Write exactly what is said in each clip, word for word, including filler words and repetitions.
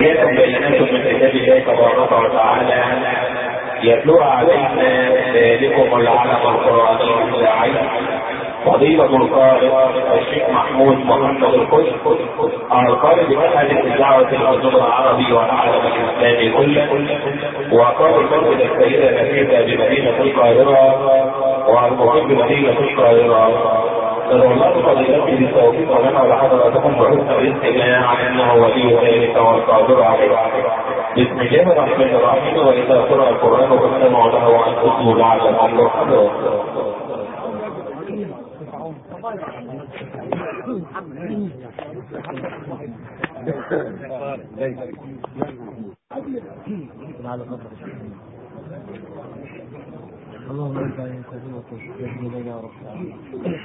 جاءكم بينات من كتاب الله تبارك وتعالى يتلوها علينا ذلكم العلم القرآني الداعي فضيلة القارئ الشيخ محمود محمد الكشك القارئ بمنهج الدعوة الأردن العربي والعالم الإسلامي كله، وقارئ مسجد السيدة نفيسة بمدينة القاهرة والمقيم بمدينة القاهرة. فالله فضيلته بالتوفيق لنا ولحضراتكم بحسن الاستماع انه ولي ذلك والقادر عليه. بسم الله الرحمن الرحيم. واذا قرأ القرآن فاستمعوا له وانصتوا لعلكم ترحمون. اللهم انت عليك وتوفيق يا رب العالمين.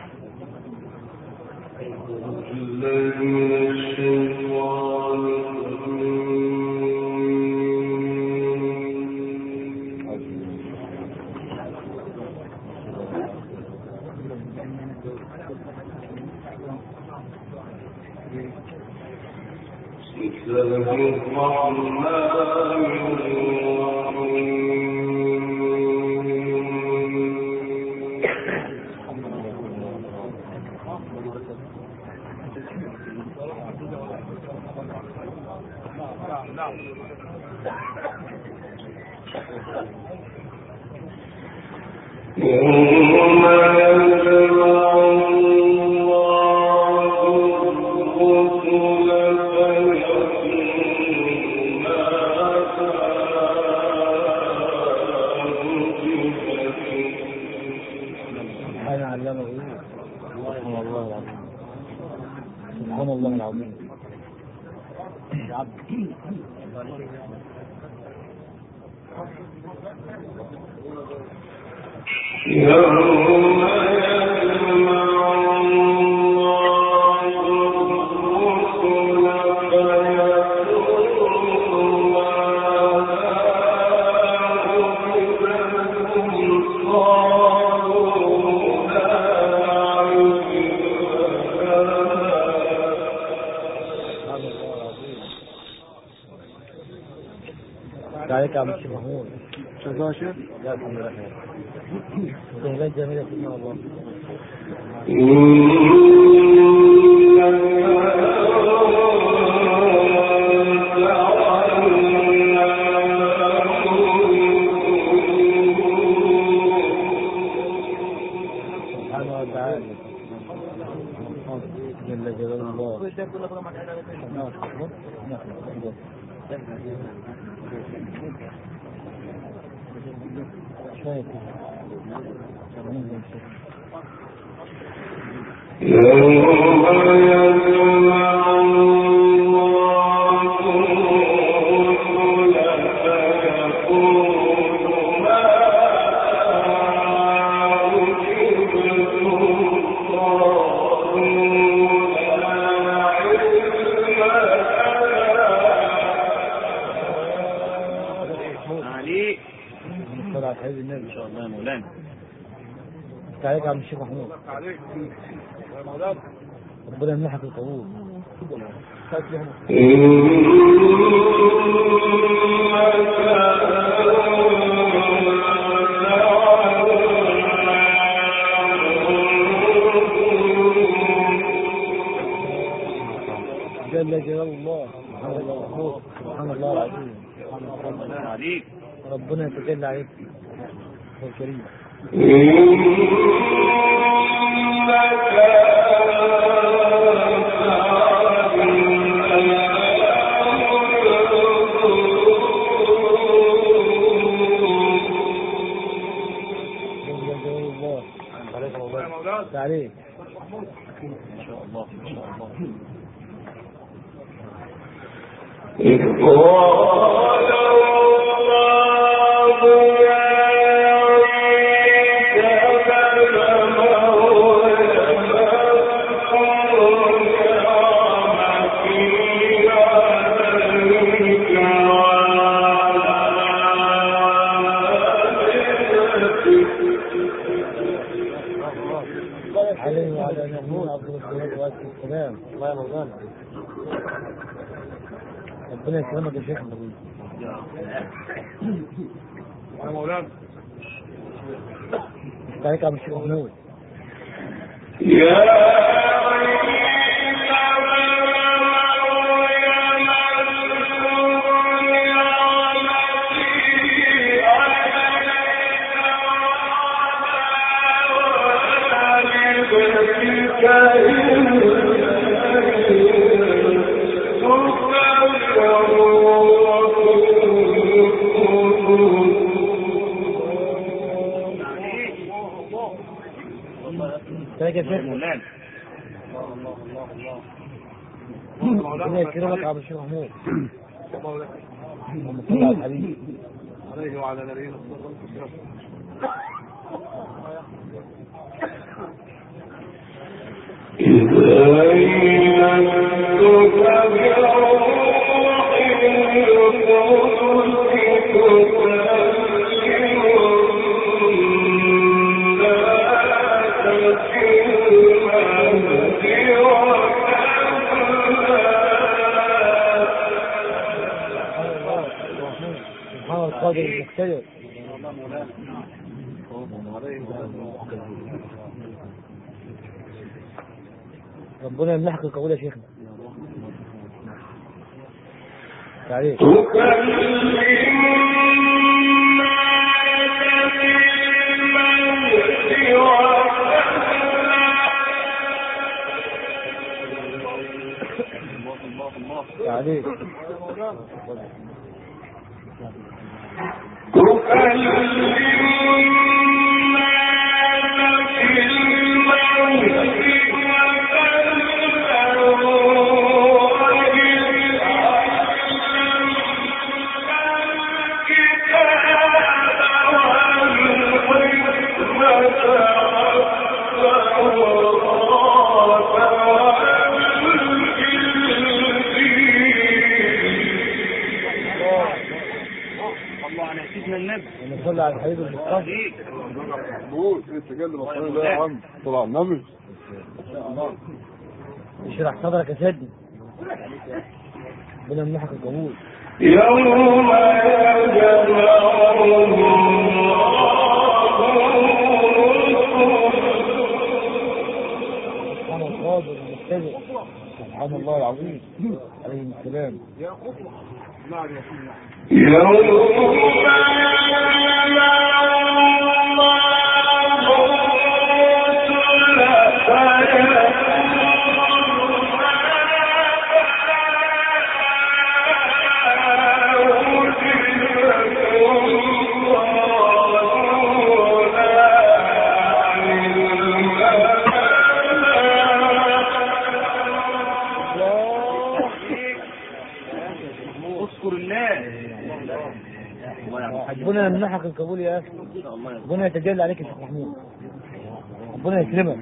عليك يا عم الشيخ محمود. شغال شيخ؟ لا الحمد لله خير. تهلات جميلة إن شاء الله. سبحانه وتعالى جل جلال الله. شايف عليك يا عم الشيخ محمود. ربنا يمنحك القبول. جل جلال الله. سبحان الله سبحان الله العظيم. عليك ربنا يتجلى عليك هو الكريم. عليك ان شاء الله ان شاء الله. عليه وعلى نبينا عبد الصلاة والسلام. الله يرضى عنك. ربنا يكرمك يا شيخ. يا مولانا عليك يا الشيخ محمود. عليك يا شيخ مولانا ربنا يكرمك يا الشيخ محمود. اللهم صل على الحبيب عليه وعلى نبينا الصلاة والسلام. سبحان القادر المقتدر. ربنا يمنحك القبول يا شيخنا. تعليق تعليق صلى على الحبيب المصطفى. مقبول انت جاي لمصطفى ده يا عم طلع النبي. اشرح صدرك يا سيدنا. ربنا يمنحك القبول. يوم سبحان القادر المقتدر. سبحان الله العظيم عليه السلام. نعم يا سيدي. ربنا يمنحك القبول يا اخي. ربنا يتجلى عليك يا شيخ محمود. ربنا يكرمك.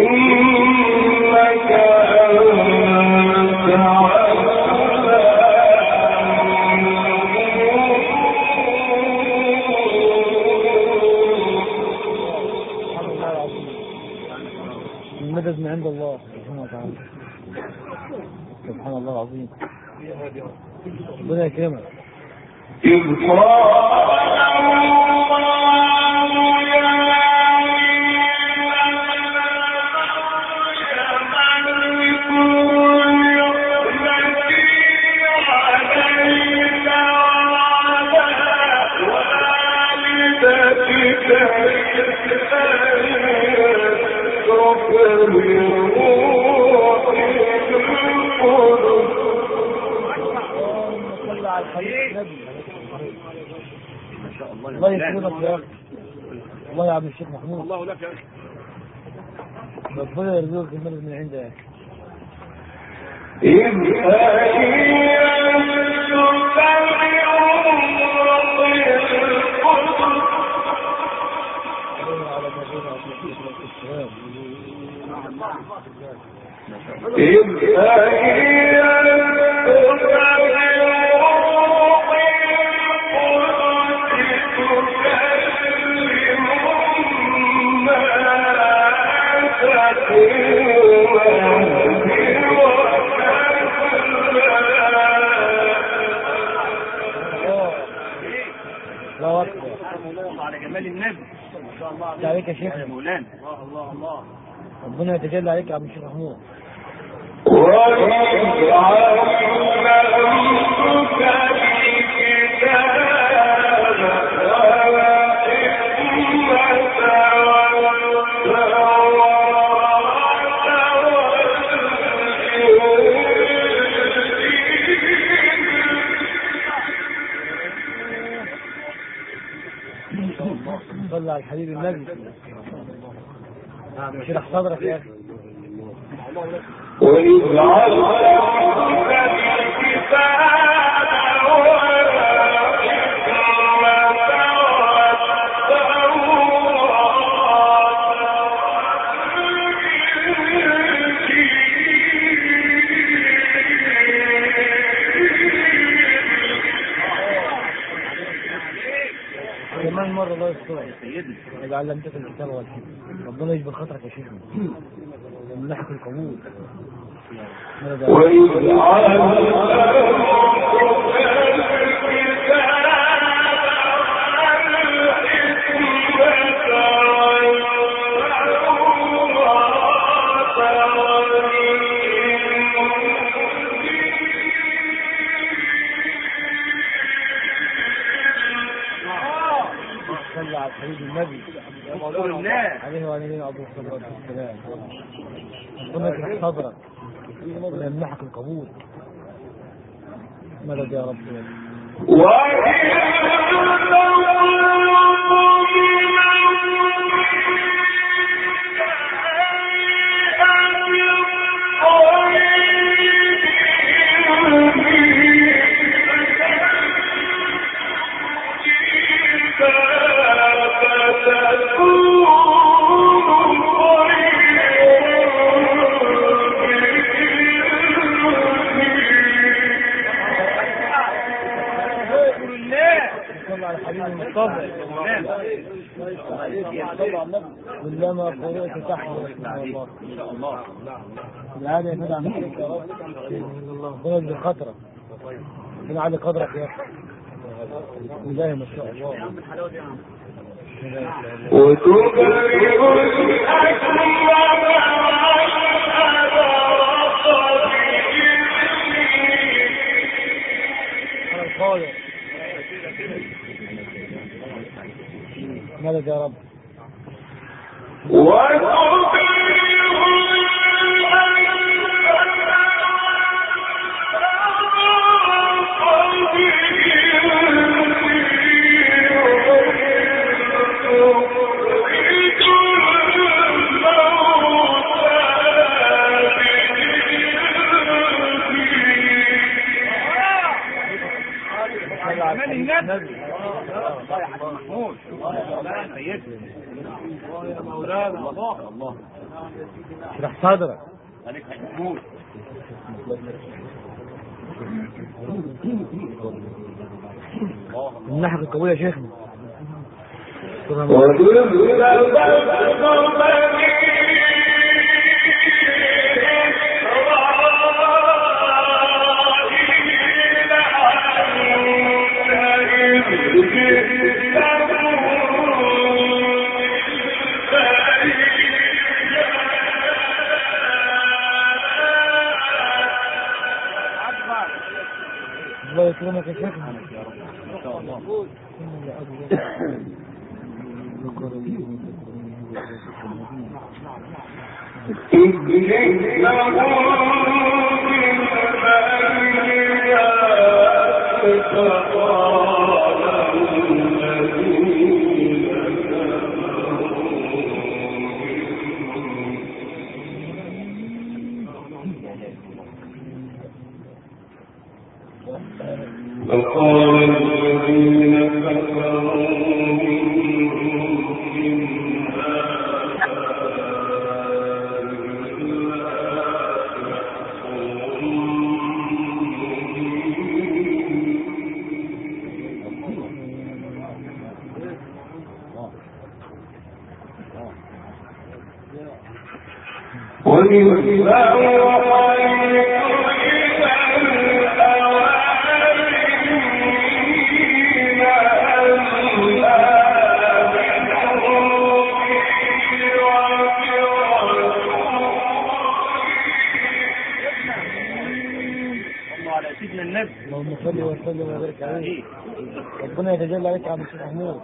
المدد من عند الله سبحانه وتعالى. سبحان الله العظيم. ربنا يكرمك. الله يكرمك يا اخي. الله يا عبد الشيخ محمود. الله لك يا اخي. ربنا يرزقك المدد من عنده يا اخي. الله اكبر. على جمال النبي ما شاء الله ده عليك يا شيخ يا مولانا. الله الله الله. ربنا يتجلى عليك يا عم الشيخ محمود. صلى على الحبيب النبي. شرح صدرك يا اخي. وإذ علمك الكتاب كمان مرة الله يسترك إذا علمتك الكتاب والحكمة. ربنا يجبر خاطرك يا شيخنا من ناحية القبول. وإذ علمك صلى على الحبيب النبي عليه وعليه أبو الصلاة والسلام. ربنا يجبر صدرك ويمنحك القبول. مدد يا رب. كلما قرأت تحيا الله ان شاء الله. العادة يفدع منك يا رب. ربنا يجزي خاطرك. ربنا يعلي قدرك يا اخي. بالله ما شاء الله. وتبرئ الأكمل مدد يا رب. اشرح صدرك. الناحية القوية يا شيخنا. الله يكرمك يا شيخنا. ان شاء الله. وقال الذين كفروا وَمِنْ اللهم صل وسلم وبارك عليه. ربنا يتجلى عليك يا عم الشيخ محمود.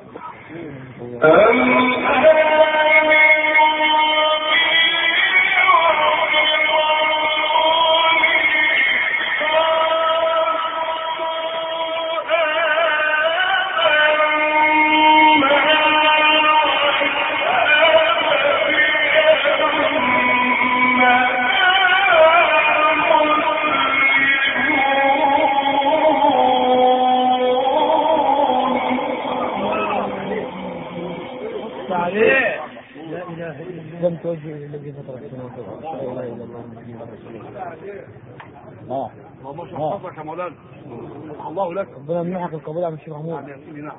لم توجه الى الذي فطر السماوات والارض لا اله الا الله محمد رسول الله. اه ما شاء الله يا مولانا. الله لك. ربنا يمنحك القبول يا الشيخ محمود. نعم.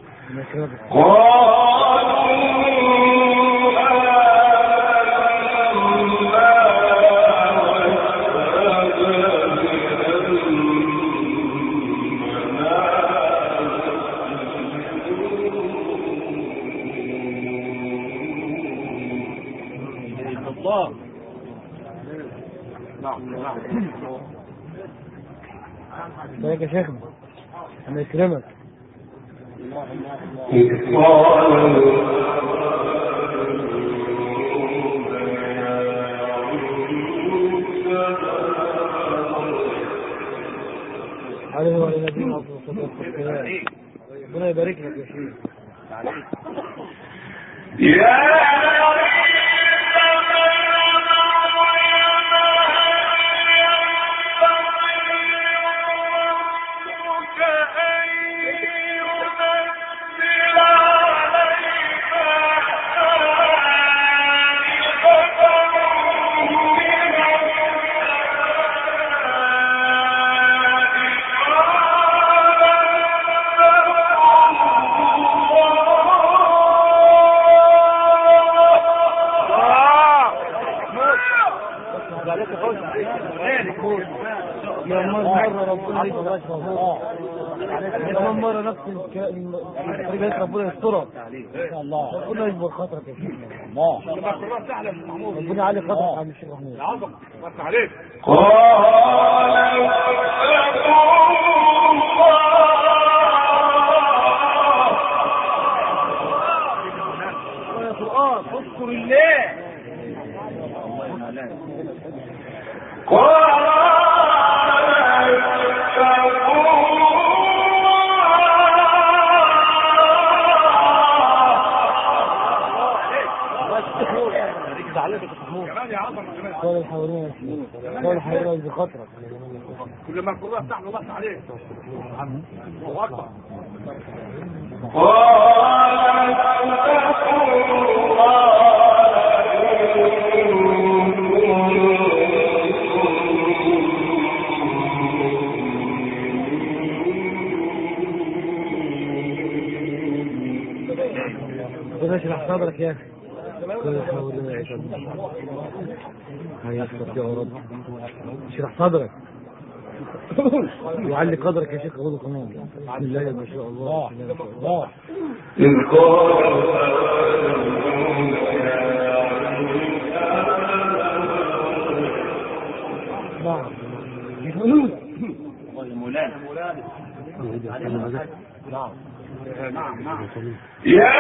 الله. نعم نعم. ازيك يا شيخنا؟ الله يكرمك. عليه وعلى نبينا الصلاة والسلام. ربنا يبارك لك يا شيخ. يا كمان مرة نفس الطريقة ربنا يسترها ان شاء الله. ربنا يجبر خاطرك يا شيخ. الله ربنا علي خاطرك يا عم الشيخ محمود. العظم بس عليك. يا قرآن اذكر الله. قال الحيوانات قال الحيوانات بخطرك. كل ما القرآن تحت الله عليك. الله أكبر. ربنا يشرح صدرك يا اخي. هيا يا رب اشرح صدرك وعلي قدرك يا شيخ. خذوا كمان بسم الله ما شاء الله. الله نعم يا مولانا. نعم نعم نعم. يا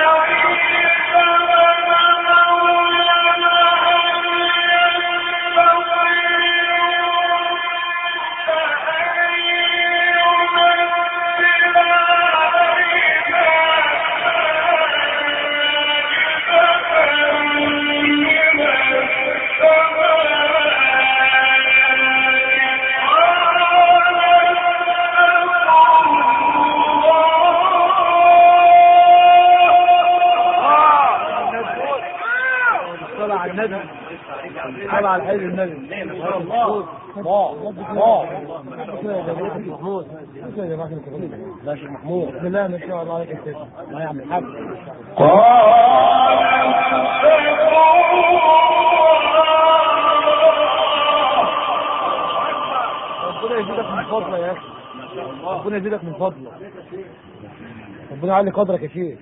صلى على الحبيب النبي. الله الله الله محمود. لا شيخ محمود. بسم الله ما شاء الله عليك يا شيخ. الله يعمل الحمد. ربنا يزيدك من فضله يا اخي. ربنا يزيدك من فضله. ربنا يعلي قدرك يا شيخ.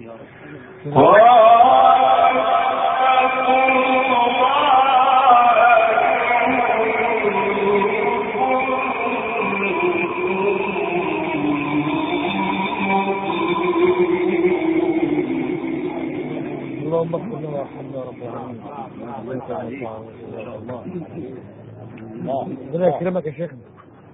الله ربنا يكرمك يا شيخنا.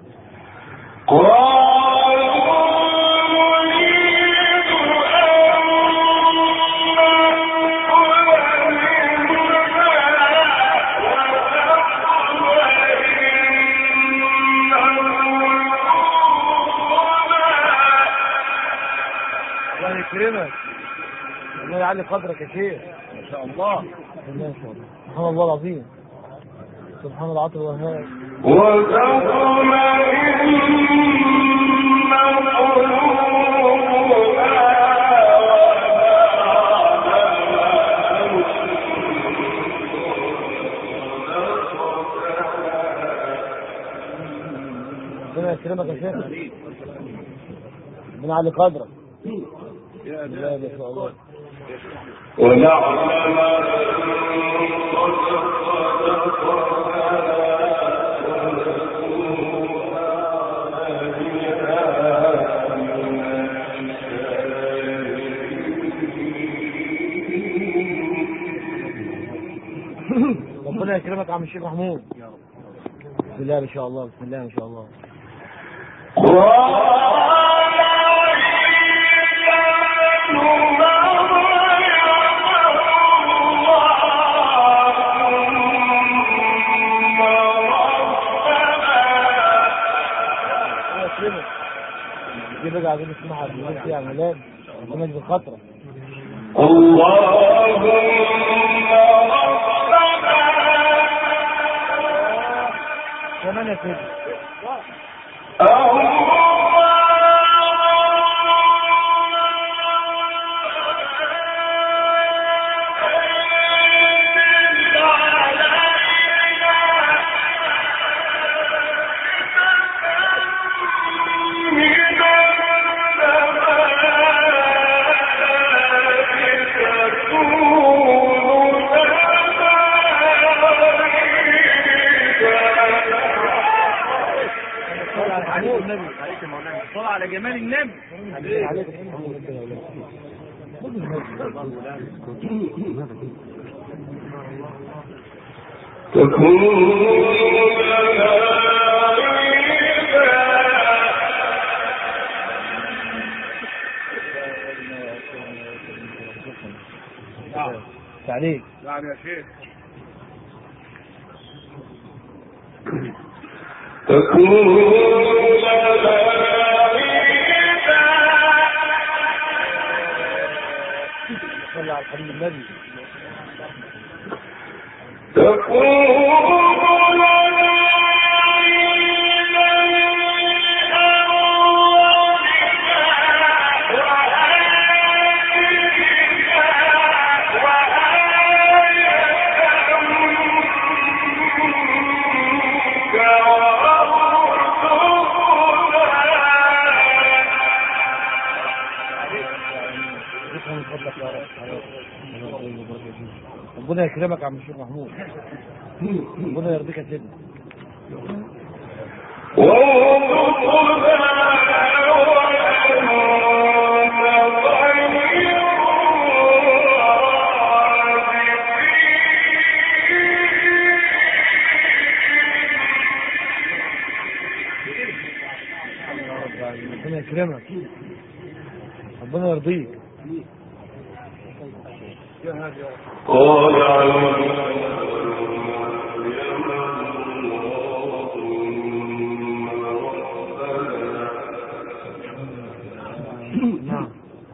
الله يكرمك، الله يعلي قدرك يا شيخ. ما شاء الله ما شاء الله، سبحان الله العظيم، سبحان العاطل والوهاب. ربنا يكرمك يا شيخ، ربنا يعلي قدرك. يا لا ما شاء الله. ربنا يكرمك يا عم الشيخ محمود. بسم الله ما شاء الله، بسم الله ما شاء الله. دي بقى عايزين نسمعها بنقول فيها ميلاد ربنا يجزي خاطرك. اللهم كمان يا سيدي. صلى على جمال النبي. تعليق. نعم يا شيخ. صلى على الحبيب النبي. ربنا يكرمك يا عم الشيخ محمود، ربنا يرضيك يا سيدنا. ربنا يكرمك، ربنا يرضيك. نعم.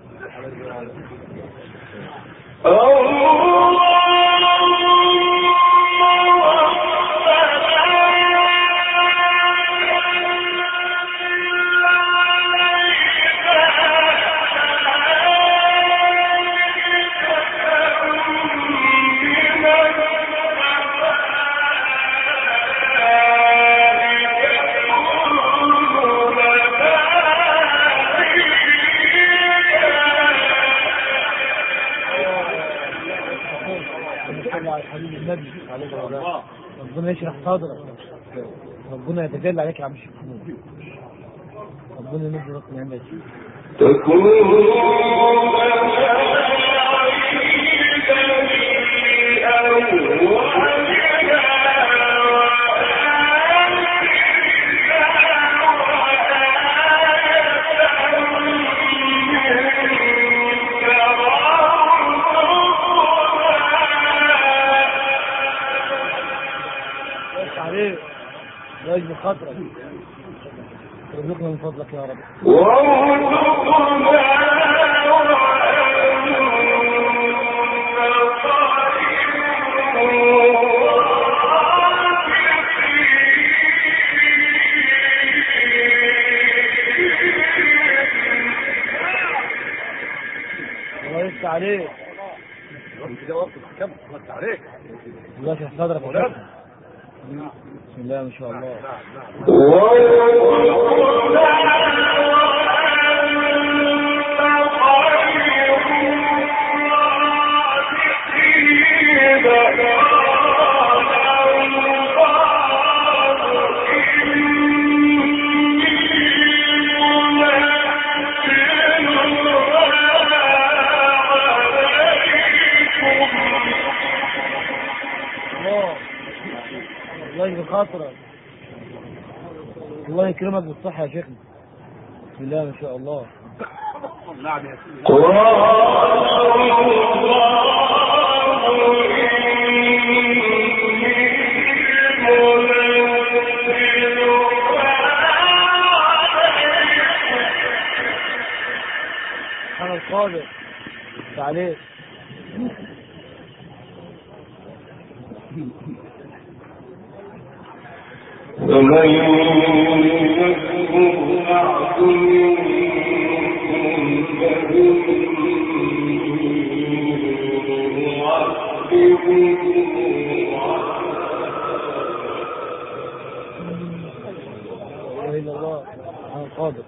حبيب النبي ربنا يشرح صدرك، ربنا يتجلى عليك يا عم الشيخ محمود، ربنا ينزل راسك من عندك. تكون واجب خطرك ارزقنا من فضلك يا رب. الله يفتح عليك. كده وقت كم وقت عليك. الله يفتح صدرك يا رب. بسم الله ما شاء الله. الله يجزيك خاطرك. الله يكرمك بالصحة يا شيخنا. بسم الله ما شاء الله. نعم يا سيدي. أنا القادر. تعليق. ومن يكفر إلا الله أنا القادر.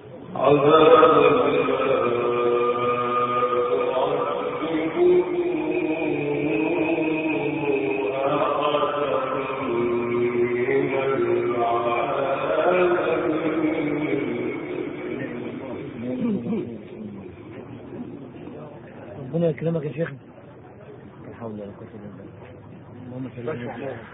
ربنا يكرمك يا شيخنا. لا حول ولا قوة إلا بالله. اللهم صل على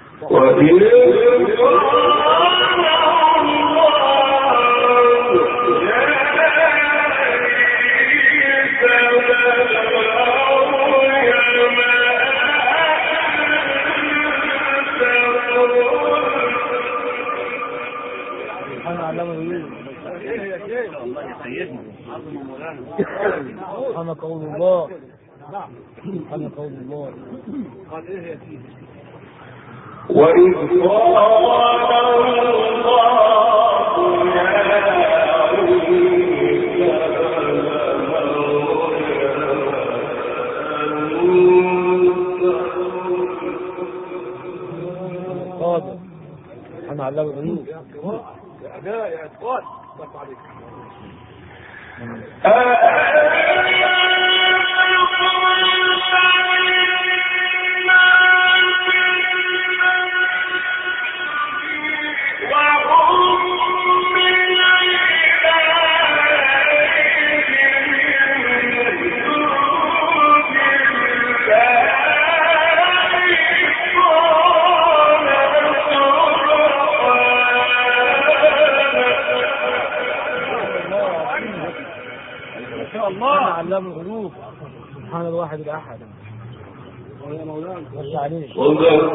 سبحان علام الغيوب. الله يسيدنا. عظم مولانا. سبحان قول الله. سبحان قول الله. قال ايه يا سيدي؟ وإذ قال الله يا قادر. سبحان علام الغيوب. يا أداء يا إخوان. بس عليك. سبحان علام الغيوب. سبحان الواحد الأحد. يا مولانا. بس عليك. صدق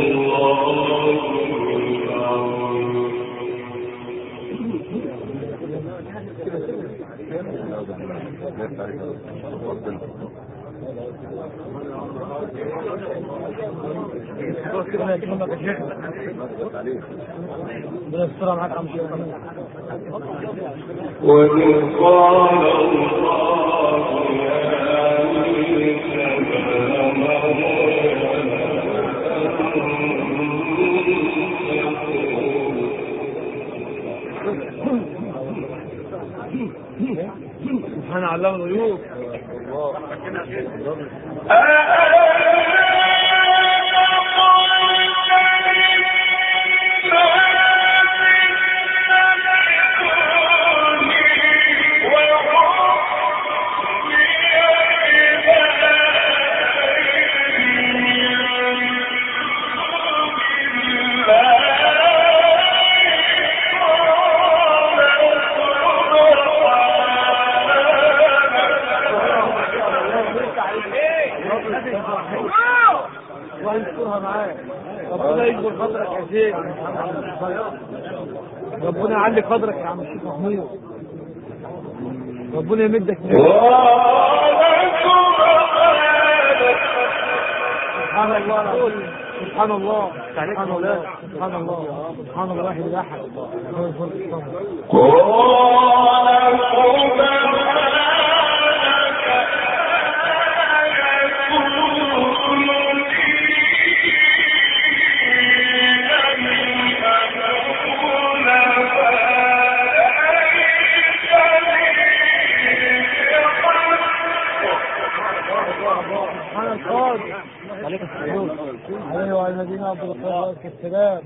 ربنا يكرمك يا شيخنا. ربنا يسترها معاك يا عم شيخ. وإذ قال الله يا عيسى ابن مريم سبحان علام الغيوب. معاك. ربنا يجبر قدرك يا شيخ. ربنا يعلي قدرك يا عم الشيخ محمود. ربنا يمدك من سبحان الله سبحان الله سبحان الله سبحان الله سبحان الله واحد الاحد. عليه وعلى الذين عبدوا الخيرات كالسلام.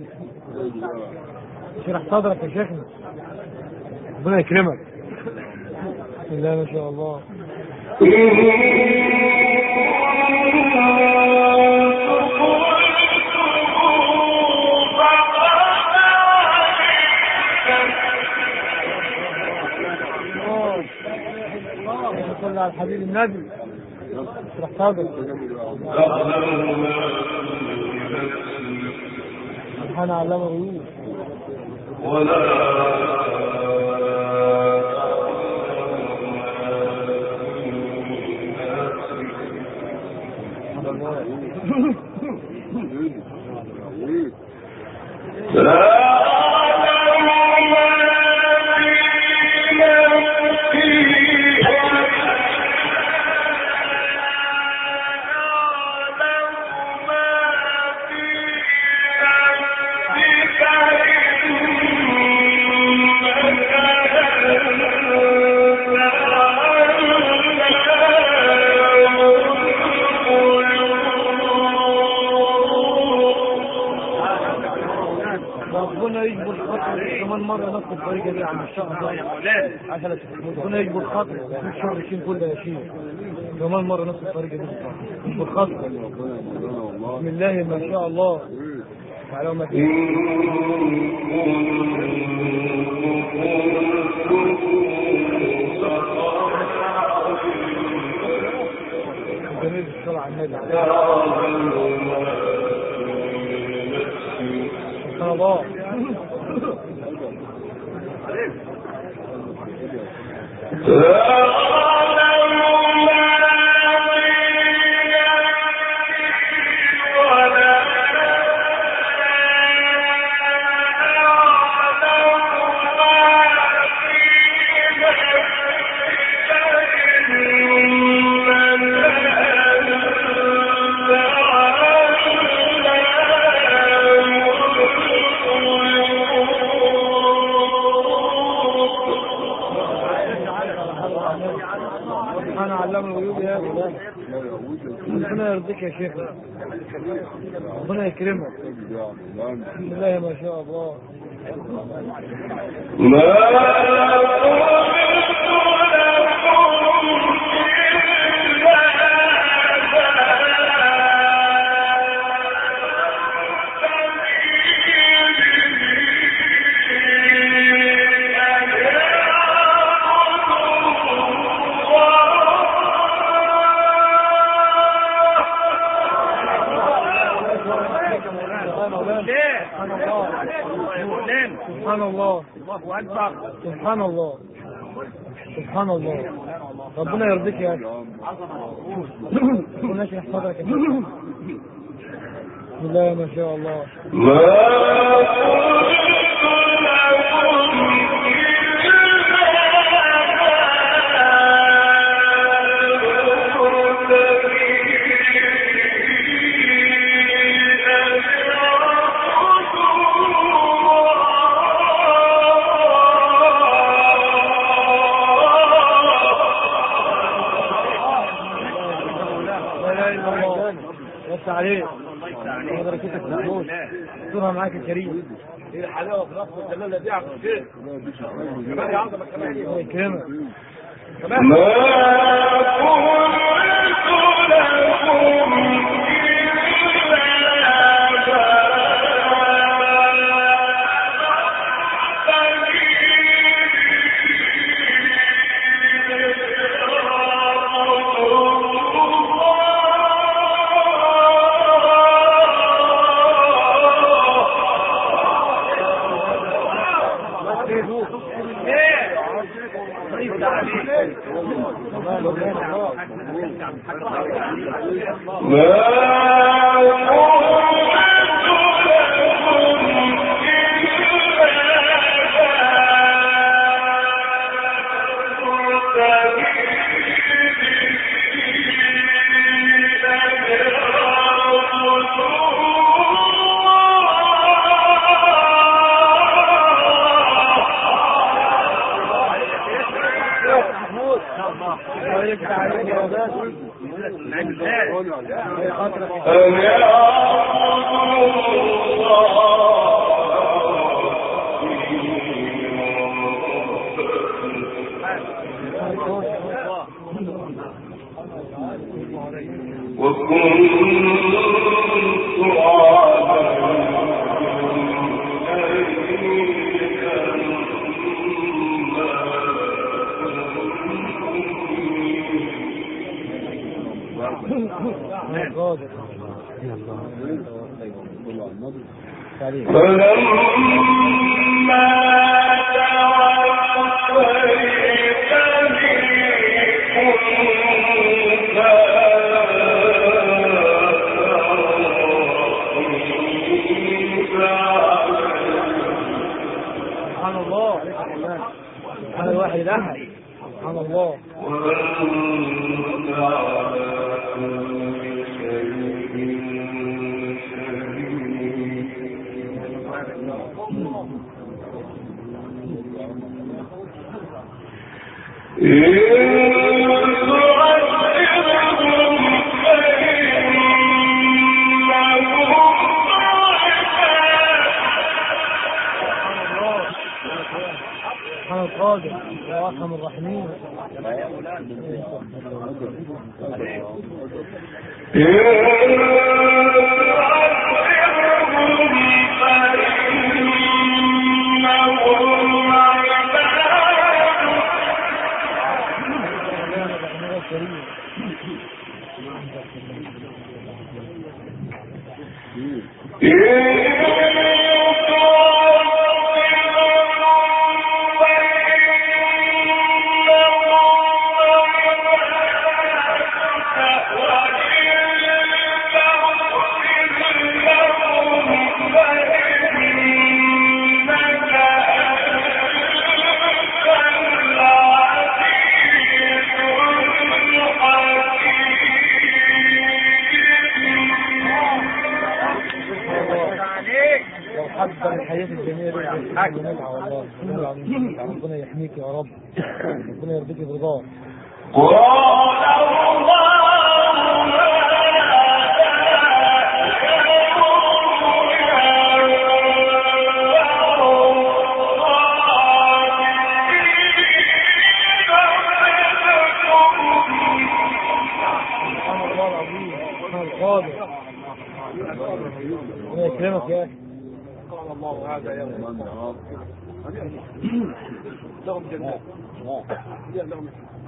شرح صدرك يا شيخنا. ربنا يكرمك. بسم الله ما شاء الله. صل على الحبيب النبي. شرح صدرك. سبحان علم الغيوب. ربنا يجبر خاطر كمان مرة نفس الطريقة دي عم الشهر ربنا يجبر خاطر في الشهر يشيل كل يا شيخ كمان مرة نفس الطريقة دي يجبر خاطر. بسم الله ما شاء الله تعالوا ما فيه. جميل الصلاة على النبي. سبحان الله. أنا علم الغيوب يا أبو. ربنا يرضيك يا شيخ. ربنا يكرمك. بسم الله ما شاء الله. سبحان الله الله أكبر. سبحان الله سبحان الله. ربنا يرضيك يا أخي. ربنا يشرح صدرك. بسم الله ما شاء الله. عليك حضرتك محمود صورها معاك الكريم. ايه الحلاوه في نفس الجلال دي يا عم الشيخ. كمان يا عظمه كمان يكرمك. كمان ربنا يحميك يا رب، ربنا يرضيك برضاه. الله يكرمك يا اخي. قال الله هذا يا رب لهم جنات لهم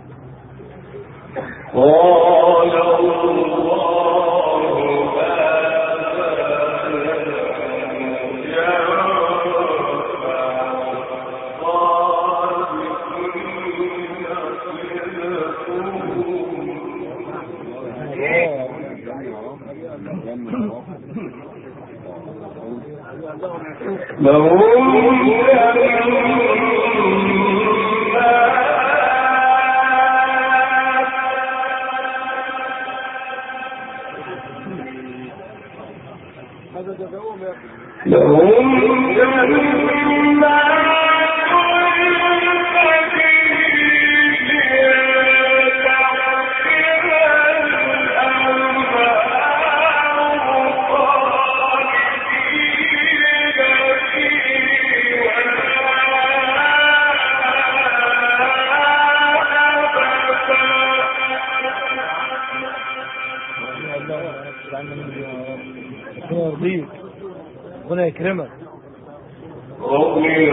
قال الله ربنا يكرمك. رضي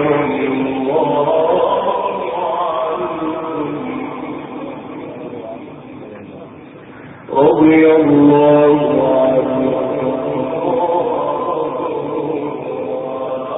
الله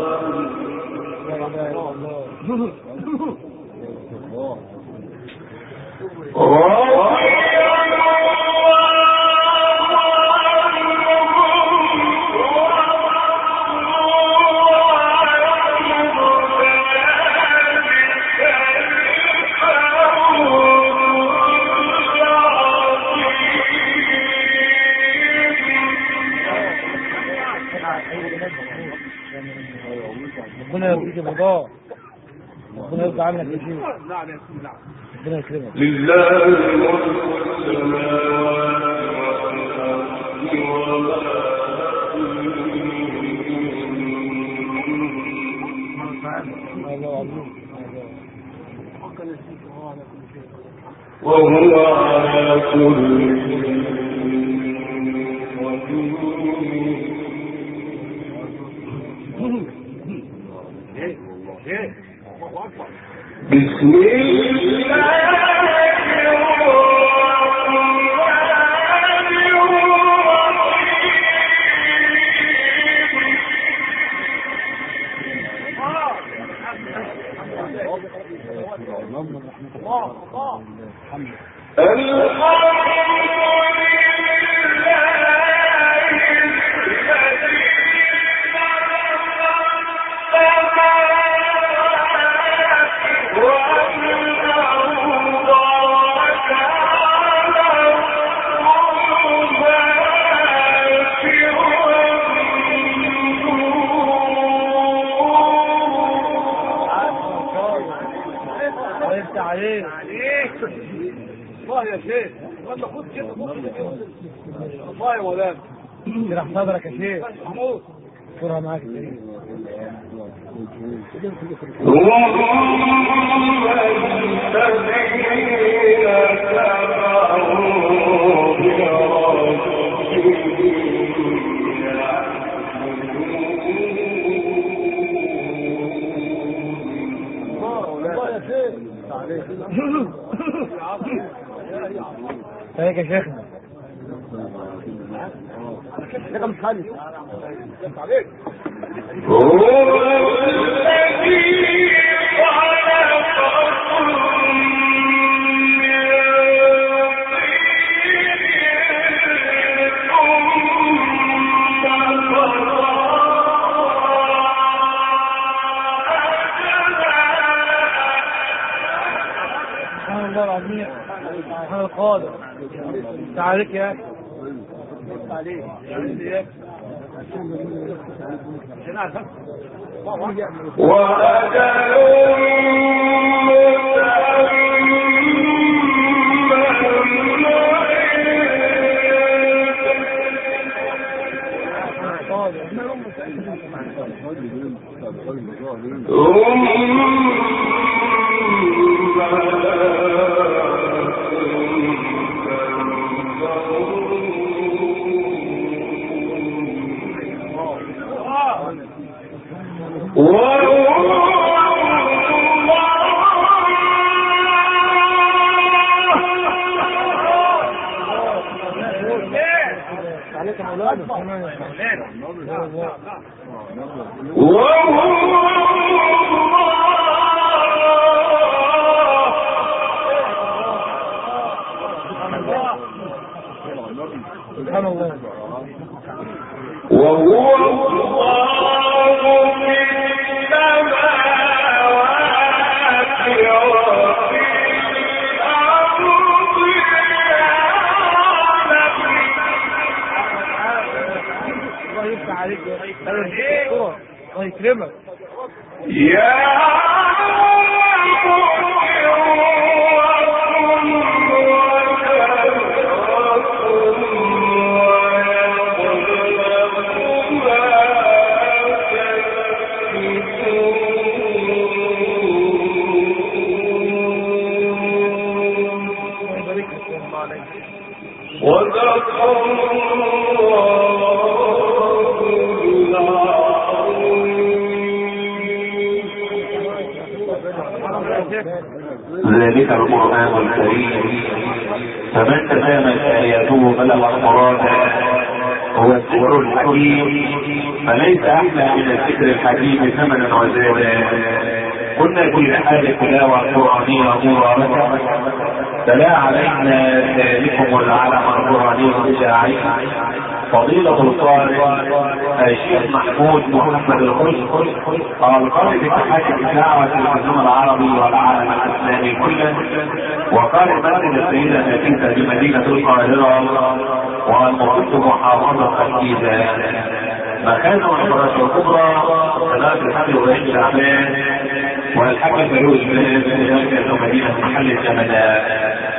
عنه ربنا يرضيك يا بابا، ربنا يرضى عنك يا شيخ. ربنا يكرمك. لله ملك السماوات وهو على كل شيء بسم الله الله يا شيخ، والله خد كده الله يا ولاد شرح صدرك يا شيخ. محمود صورها معاك هيك يا شيخنا. ده مش خالص عليك. سبحان الله العظيم، سبحان القادر. تعالك يا اخي. عليك سبحان الله. وهو الله في السماوات وفي الأرض الله يفتح عليك الله يكرمك. يا ذلك القرآن الكريم فمن تسامت آياته بلغ المراد هو الذكر الحكيم فليس أحلى من الذكر الحكيم ثمنا وزادا. قلنا كل حال تلاوة قرآنية مباركة تلا علينا ذلكم العلم القرآني الإذاعي فضيلة القارئ الشيخ محمود محمد الخلق القارئ باتحاد الإذاعة والتلفزيون العربي والعالم الإسلامي كله، وقارئ مسجد السيدة نفيسة بمدينة القاهرة، والمقص محافظة الجيزة، مكان الحراسة الكبرى صلاة الحمد وإبراهيم شعبان والحاج فاروق البلاد في مدينة محل الجمالات.